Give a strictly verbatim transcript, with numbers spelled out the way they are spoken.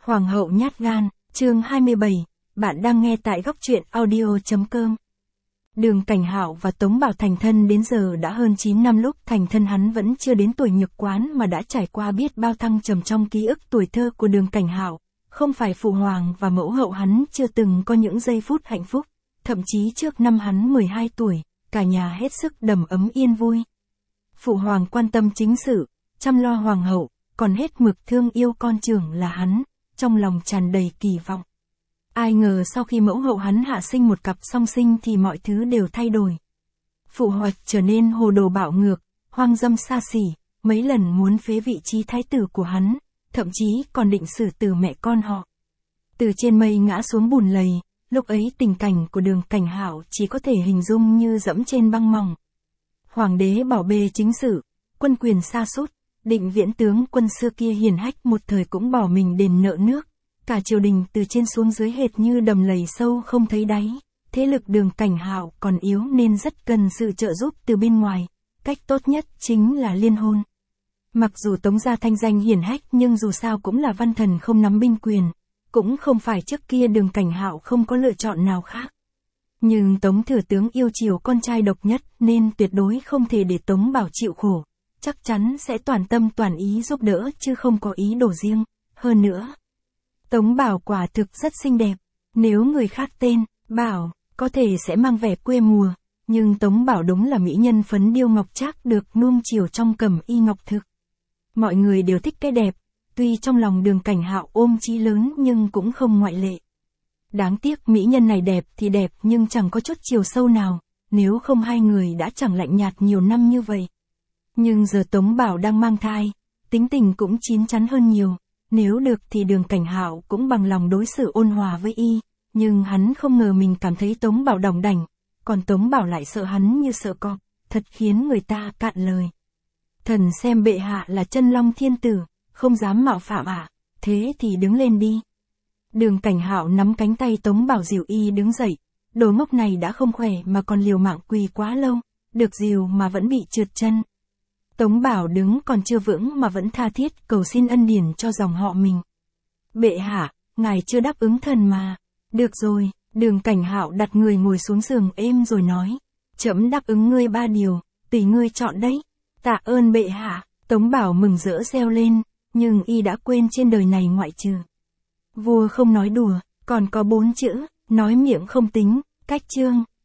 Hoàng hậu nhát gan, chương hai mươi bảy, bạn đang nghe tại góc truyện audio chấm com. Đường Cảnh Hạo và Tống Bảo thành thân đến giờ đã hơn chín năm, lúc thành thân hắn vẫn chưa đến tuổi nhược quán mà đã trải qua biết bao thăng trầm trong ký ức tuổi thơ của Đường Cảnh Hạo. Không phải phụ hoàng và mẫu hậu hắn chưa từng có những giây phút hạnh phúc, thậm chí trước năm hắn mười hai tuổi, cả nhà hết sức đầm ấm yên vui. Phụ hoàng quan tâm chính sự, chăm lo hoàng hậu, còn hết mực thương yêu con trưởng là hắn, trong lòng tràn đầy kỳ vọng. Ai ngờ sau khi mẫu hậu hắn hạ sinh một cặp song sinh thì mọi thứ đều thay đổi. Phụ hoạch trở nên hồ đồ bạo ngược, hoang dâm xa xỉ, mấy lần muốn phế vị trí thái tử của hắn, thậm chí còn định xử tử mẹ con họ. Từ trên mây ngã xuống bùn lầy, lúc ấy tình cảnh của Đường Cảnh Hạo chỉ có thể hình dung như dẫm trên băng mỏng. Hoàng đế bỏ bê chính sự, quân quyền sa sút, Định Viễn tướng quân xưa kia hiển hách một thời cũng bỏ mình đền nợ nước. Cả triều đình từ trên xuống dưới hệt như đầm lầy sâu không thấy đáy. Thế lực Đường Cảnh Hạo còn yếu nên rất cần sự trợ giúp từ bên ngoài. Cách tốt nhất chính là liên hôn. Mặc dù Tống gia thanh danh hiển hách nhưng dù sao cũng là văn thần không nắm binh quyền. Cũng không phải trước kia Đường Cảnh Hạo không có lựa chọn nào khác. Nhưng Tống thừa tướng yêu chiều con trai độc nhất nên tuyệt đối không thể để Tống Bảo chịu khổ. Chắc chắn sẽ toàn tâm toàn ý giúp đỡ chứ không có ý đồ riêng. Hơn nữa, Tống Bảo quả thực rất xinh đẹp. Nếu người khác tên Bảo, có thể sẽ mang vẻ quê mùa. Nhưng Tống Bảo đúng là mỹ nhân phấn điêu ngọc trác được nuông chiều trong cẩm y ngọc thực. Mọi người đều thích cái đẹp. Tuy trong lòng Đường Cảnh Hạo ôm chí lớn nhưng cũng không ngoại lệ. Đáng tiếc mỹ nhân này đẹp thì đẹp nhưng chẳng có chút chiều sâu nào. Nếu không hai người đã chẳng lạnh nhạt nhiều năm như vậy. Nhưng giờ Tống Bảo đang mang thai, tính tình cũng chín chắn hơn nhiều. Nếu được thì Đường Cảnh Hạo cũng bằng lòng đối xử ôn hòa với y, nhưng hắn không ngờ mình cảm thấy Tống Bảo đỏng đảnh, còn Tống Bảo lại sợ hắn như sợ cọp, thật khiến người ta cạn lời. Thần xem bệ hạ là chân long thiên tử, không dám mạo phạm ạ, à? Thế thì đứng lên đi. Đường Cảnh Hạo nắm cánh tay Tống Bảo dìu y đứng dậy, đồ ngốc này đã không khỏe mà còn liều mạng quỳ quá lâu, được dìu mà vẫn bị trượt chân. Tống Bảo đứng còn chưa vững mà vẫn tha thiết cầu xin ân điển cho dòng họ mình. Bệ hạ, ngài chưa đáp ứng thần mà. Được rồi, Đường Cảnh Hạo đặt người ngồi xuống giường êm rồi nói. Trẫm đáp ứng ngươi ba điều, tùy ngươi chọn đấy. Tạ ơn bệ hạ. Tống Bảo mừng rỡ reo lên, nhưng y đã quên trên đời này ngoại trừ vua không nói đùa, còn có bốn chữ, nói miệng không tính, cách chương.